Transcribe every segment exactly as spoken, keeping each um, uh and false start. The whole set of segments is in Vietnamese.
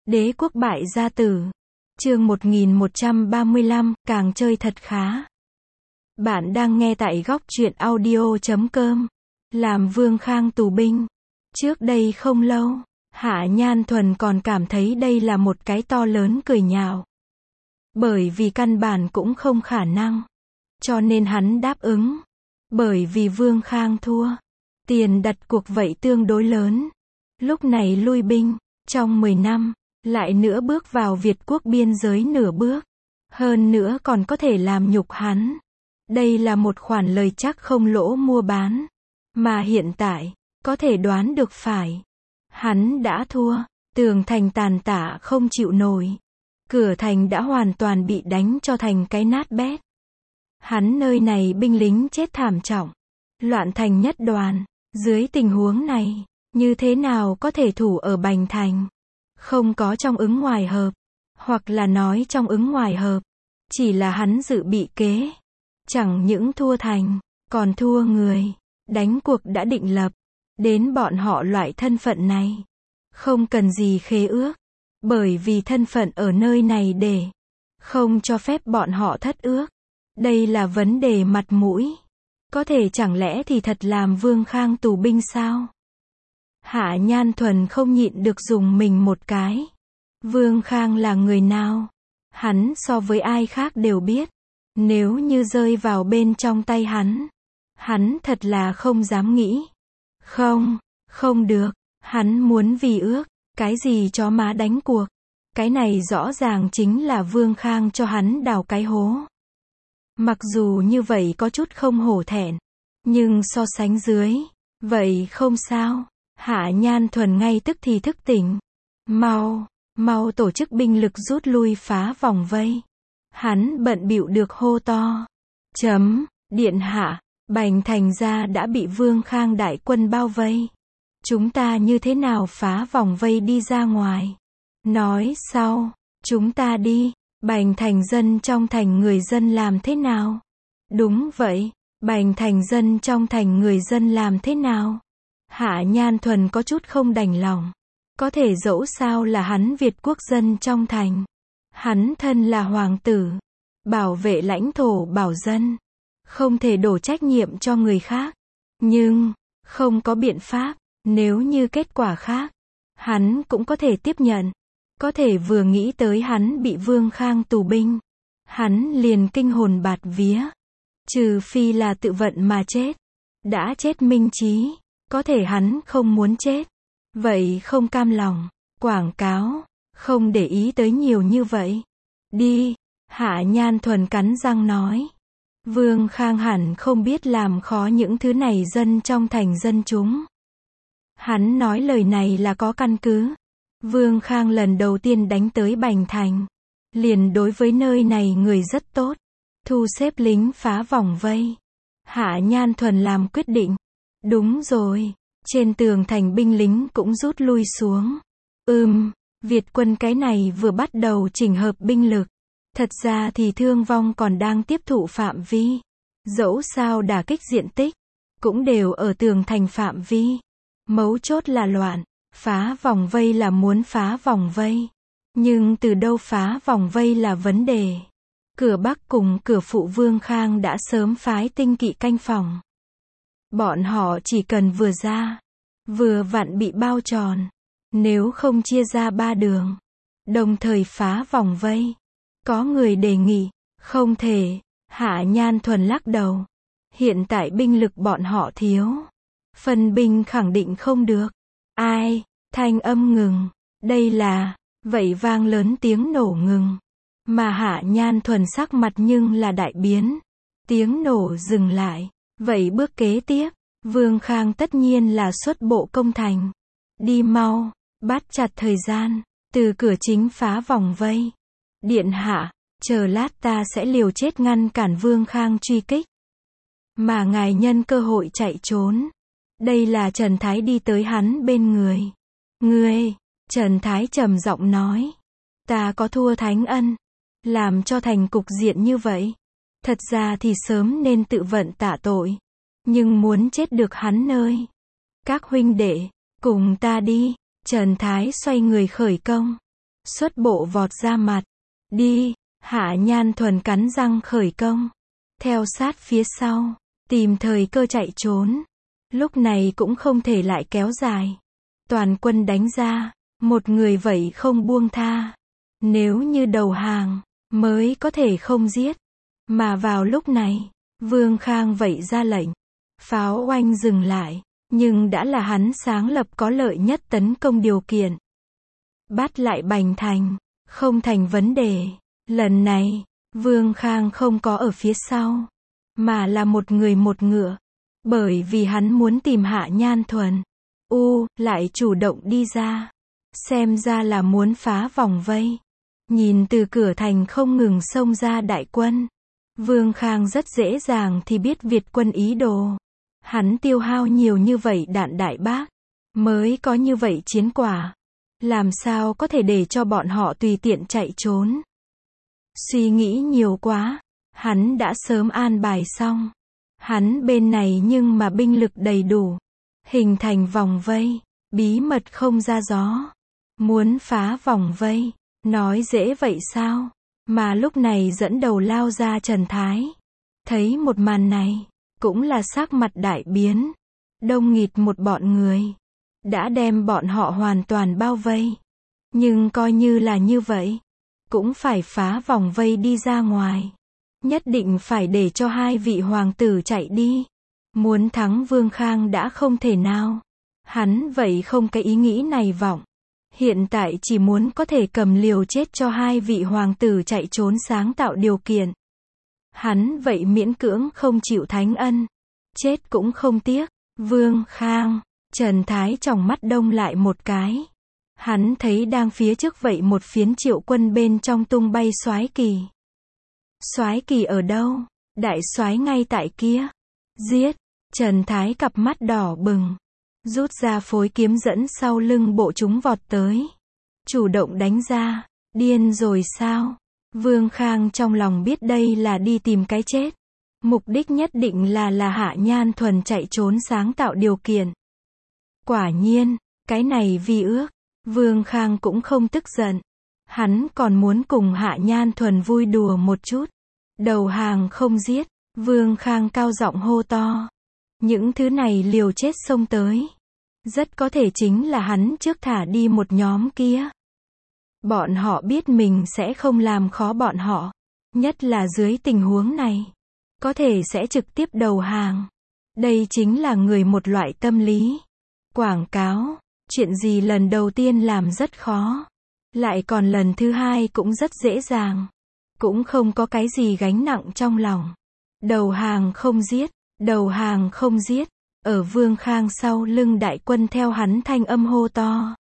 Đế quốc bại gia tử. Chương một nghìn một trăm ba mươi lăm, càng chơi thật khá. Bạn đang nghe tại góc truyện audio chấm com. Làm Vương Khang tù binh. Trước đây không lâu, Hạ Nhan Thuần còn cảm thấy đây là một cái to lớn cười nhạo. Bởi vì căn bản cũng không khả năng. Cho nên hắn đáp ứng. Bởi vì Vương Khang thua. Tiền đặt cuộc vậy tương đối lớn. Lúc này lui binh, trong mười năm, lại nữa bước vào Việt quốc biên giới nửa bước. Hơn nữa còn có thể làm nhục hắn. Đây là một khoản lời chắc không lỗ mua bán. Mà hiện tại, có thể đoán được phải. Hắn đã thua, tường thành tàn tạ không chịu nổi. Cửa thành đã hoàn toàn bị đánh cho thành cái nát bét. Hắn nơi này binh lính chết thảm trọng. Loạn thành nhất đoàn. Dưới tình huống này, như thế nào có thể thủ ở Bành Thành? Không có trong ứng ngoài hợp. Hoặc là nói trong ứng ngoài hợp. Chỉ là hắn dự bị kế. Chẳng những thua thành, còn thua người. Đánh cuộc đã định lập. Đến bọn họ loại thân phận này. Không cần gì khế ước. Bởi vì thân phận ở nơi này để không cho phép bọn họ thất ước. Đây là vấn đề mặt mũi. Có thể chẳng lẽ thì thật làm Vương Khang tù binh sao? Hạ Nhan Thuần không nhịn được dùng mình một cái. Vương Khang là người nào? Hắn so với ai khác đều biết. Nếu như rơi vào bên trong tay hắn, hắn thật là không dám nghĩ. Không, không được. Hắn muốn vì ước. Cái gì chó má đánh cuộc. Cái này rõ ràng chính là Vương Khang cho hắn đào cái hố. Mặc dù như vậy có chút không hổ thẹn. Nhưng so sánh dưới, vậy không sao. Hạ Nhan Thuần ngay tức thì thức tỉnh. Mau, mau tổ chức binh lực rút lui phá vòng vây. Hắn bận bịu được hô to. Chấm, điện hạ, Bành Thành ra đã bị Vương Khang đại quân bao vây. Chúng ta như thế nào phá vòng vây đi ra ngoài? Nói sau, chúng ta đi. Bành Thành dân trong thành người dân làm thế nào? Đúng vậy, Bành Thành dân trong thành người dân làm thế nào? Hạ Nhan Thuần có chút không đành lòng. Có thể dẫu sao là hắn Việt quốc dân trong thành. Hắn thân là hoàng tử. Bảo vệ lãnh thổ bảo dân. Không thể đổ trách nhiệm cho người khác. Nhưng, không có biện pháp. Nếu như kết quả khác, hắn cũng có thể tiếp nhận. Có thể vừa nghĩ tới hắn bị Vương Khang tù binh. Hắn liền kinh hồn bạt vía. Trừ phi là tự vận mà chết. Đã chết minh trí. Có thể hắn không muốn chết. Vậy không cam lòng. Quảng cáo. Không để ý tới nhiều như vậy. Đi. Hạ Nhan Thuần cắn răng nói. Vương Khang hẳn không biết làm khó những thứ này dân trong thành dân chúng. Hắn nói lời này là có căn cứ. Vương Khang lần đầu tiên đánh tới Bành Thành. Liền đối với nơi này người rất tốt. Thu xếp lính phá vòng vây. Hạ Nhan Thuần làm quyết định. Đúng rồi. Trên tường thành binh lính cũng rút lui xuống. Ừm, Việt quân cái này vừa bắt đầu chỉnh hợp binh lực. Thật ra thì thương vong còn đang tiếp thụ phạm vi. Dẫu sao đả kích diện tích. Cũng đều ở tường thành phạm vi. Mấu chốt là loạn. Phá vòng vây là muốn phá vòng vây. Nhưng từ đâu phá vòng vây là vấn đề. Cửa Bắc cùng cửa Phụ Vương Khang đã sớm phái tinh kỵ canh phòng. Bọn họ chỉ cần vừa ra. Vừa vặn bị bao tròn. Nếu không chia ra ba đường. Đồng thời phá vòng vây. Có người đề nghị. Không thể. Hạ Nhan Thuần lắc đầu. Hiện tại binh lực bọn họ thiếu. Phân binh khẳng định không được. Ai? Thanh âm ngừng. Đây là. Vậy vang lớn tiếng nổ ngừng. Mà Hạ Nhan Thuần sắc mặt nhưng là đại biến. Tiếng nổ dừng lại. Vậy bước kế tiếp. Vương Khang tất nhiên là xuất bộ công thành. Đi mau. Bắt chặt thời gian. Từ cửa chính phá vòng vây. Điện hạ. Chờ lát ta sẽ liều chết ngăn cản Vương Khang truy kích. Mà ngài nhân cơ hội chạy trốn. Đây là Trần Thái đi tới hắn bên người. Ngươi, Trần Thái trầm giọng nói. Ta có thua Thánh Ân. Làm cho thành cục diện như vậy. Thật ra thì sớm nên tự vận tạ tội. Nhưng muốn chết được hắn nơi. Các huynh đệ, cùng ta đi. Trần Thái xoay người khởi công. xuất bộ vọt ra mặt. Đi, Hạ Nhan Thuần cắn răng khởi công. Theo sát phía sau, tìm thời cơ chạy trốn. Lúc này cũng không thể lại kéo dài. Toàn quân đánh ra, một người vậy không buông tha. Nếu như đầu hàng, mới có thể không giết. Mà vào lúc này, Vương Khang vậy ra lệnh. Pháo oanh dừng lại, nhưng đã là hắn sáng lập có lợi nhất tấn công điều kiện. Bắt lại Bành Thành, không thành vấn đề. Lần này, Vương Khang không có ở phía sau, mà là một người một ngựa. Bởi vì hắn muốn tìm Hạ Nhan Thuần. U, lại chủ động đi ra. Xem ra là muốn phá vòng vây. Nhìn từ cửa thành không ngừng xông ra đại quân. Vương Khang rất dễ dàng thì biết Việt quân ý đồ. Hắn tiêu hao nhiều như vậy đạn đại bác, mới có như vậy chiến quả. Làm sao có thể để cho bọn họ tùy tiện chạy trốn. Suy nghĩ nhiều quá, hắn đã sớm an bài xong. Hắn bên này nhưng mà binh lực đầy đủ. Hình thành vòng vây, bí mật không ra gió. Muốn phá vòng vây, nói dễ vậy sao? Mà lúc này dẫn đầu lao ra Trần Thái. Thấy một màn này, cũng là sắc mặt đại biến. Đông nghịt một bọn người. Đã đem bọn họ hoàn toàn bao vây. Nhưng coi như là như vậy, cũng phải phá vòng vây đi ra ngoài. Nhất định phải để cho hai vị hoàng tử chạy đi. Muốn thắng Vương Khang đã không thể nào. Hắn vậy không cái ý nghĩ này vọng. Hiện tại chỉ muốn có thể cầm liều chết cho hai vị hoàng tử chạy trốn sáng tạo điều kiện. Hắn vậy miễn cưỡng không chịu thánh ân. Chết cũng không tiếc. Vương Khang, Trần Thái tròng mắt đông lại một cái. Hắn thấy đang phía trước vậy một phiến triệu quân bên trong tung bay soái kỳ. Soái kỳ ở đâu? Đại soái ngay tại kia. Giết! Trần Thái cặp mắt đỏ bừng. Rút ra phối kiếm dẫn sau lưng bộ chúng vọt tới. Chủ động đánh ra. Điên rồi sao? Vương Khang trong lòng biết đây là đi tìm cái chết. Mục đích nhất định là là Hạ Nhan Thuần chạy trốn sáng tạo điều kiện. Quả nhiên, cái này vi ước. Vương Khang cũng không tức giận. Hắn còn muốn cùng Hạ Nhan Thuần vui đùa một chút. Đầu hàng không giết. Vương Khang cao giọng hô to. Những thứ này liều chết xông tới. Rất có thể chính là hắn trước thả đi một nhóm kia. Bọn họ biết mình sẽ không làm khó bọn họ. Nhất là dưới tình huống này. Có thể sẽ trực tiếp đầu hàng. Đây chính là người một loại tâm lý. Quảng cáo. Chuyện gì lần đầu tiên làm rất khó. Lại còn lần thứ hai cũng rất dễ dàng. Cũng không có cái gì gánh nặng trong lòng. Đầu hàng không giết. Đầu hàng không giết. Ở Vương Khang sau lưng đại quân theo hắn thanh âm hô to.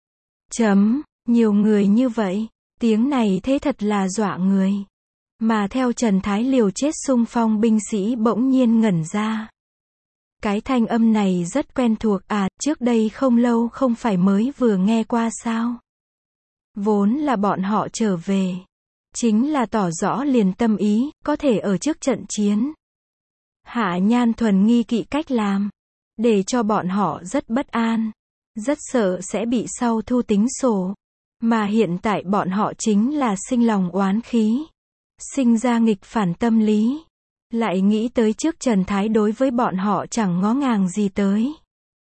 Chấm. Nhiều người như vậy. Tiếng này thế thật là dọa người. Mà theo Trần Thái liều chết xung phong binh sĩ bỗng nhiên ngẩn ra. Cái thanh âm này rất quen thuộc à, trước đây không lâu không phải mới vừa nghe qua sao. Vốn là bọn họ trở về. Chính là tỏ rõ liền tâm ý, có thể ở trước trận chiến. Hạ Nhan Thuần nghi kỵ cách làm. Để cho bọn họ rất bất an. Rất sợ sẽ bị sau thu tính sổ. Mà hiện tại bọn họ chính là sinh lòng oán khí. Sinh ra nghịch phản tâm lý. Lại nghĩ tới trước Trần Thái đối với bọn họ chẳng ngó ngàng gì tới.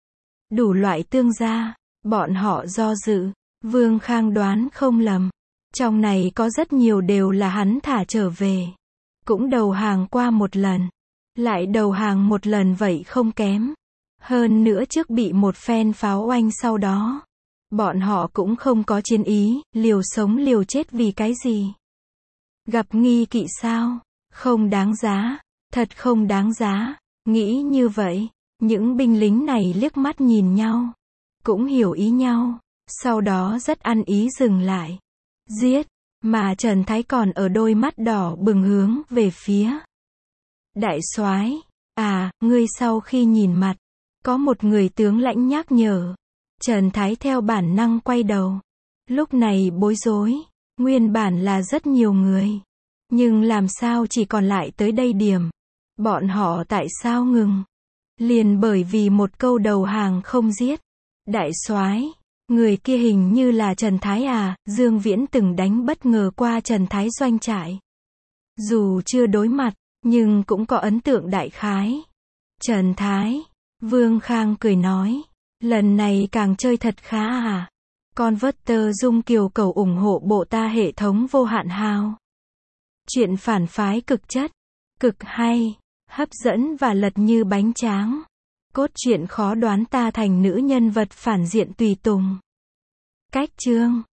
Đủ loại tương gia, bọn họ do dự. Vương Khang đoán không lầm. Trong này có rất nhiều đều là hắn thả trở về. Cũng đầu hàng qua một lần. Lại đầu hàng một lần vậy không kém. Hơn nữa trước bị một phen pháo oanh sau đó. Bọn họ cũng không có chiến ý, liều sống liều chết vì cái gì. Gặp nghi kỵ sao? Không đáng giá. Thật không đáng giá. Nghĩ như vậy, những binh lính này liếc mắt nhìn nhau. Cũng hiểu ý nhau. Sau đó rất ăn ý dừng lại. Giết. Mà Trần Thái còn ở đôi mắt đỏ bừng hướng về phía. Đại soái, à, ngươi sau khi nhìn mặt. Có một người tướng lãnh nhắc nhở. Trần Thái theo bản năng quay đầu. Lúc này bối rối. Nguyên bản là rất nhiều người. Nhưng làm sao chỉ còn lại tới đây điểm. Bọn họ tại sao ngừng? Liền bởi vì một câu đầu hàng không giết. Đại soái, Người kia hình như là Trần Thái à, Dương Viễn từng đánh bất ngờ qua Trần Thái doanh trại. Dù chưa đối mặt, nhưng cũng có ấn tượng đại khái. Trần Thái. Vương Khang cười nói. Lần này càng chơi thật khá à. Converter Dung Kiều cầu ủng hộ bộ ta hệ thống vô hạn hao. Chuyện phản phái cực chất, cực hay, hấp dẫn và lật như bánh tráng. Cốt truyện khó đoán ta thành nữ nhân vật phản diện tùy tùng. Cách chương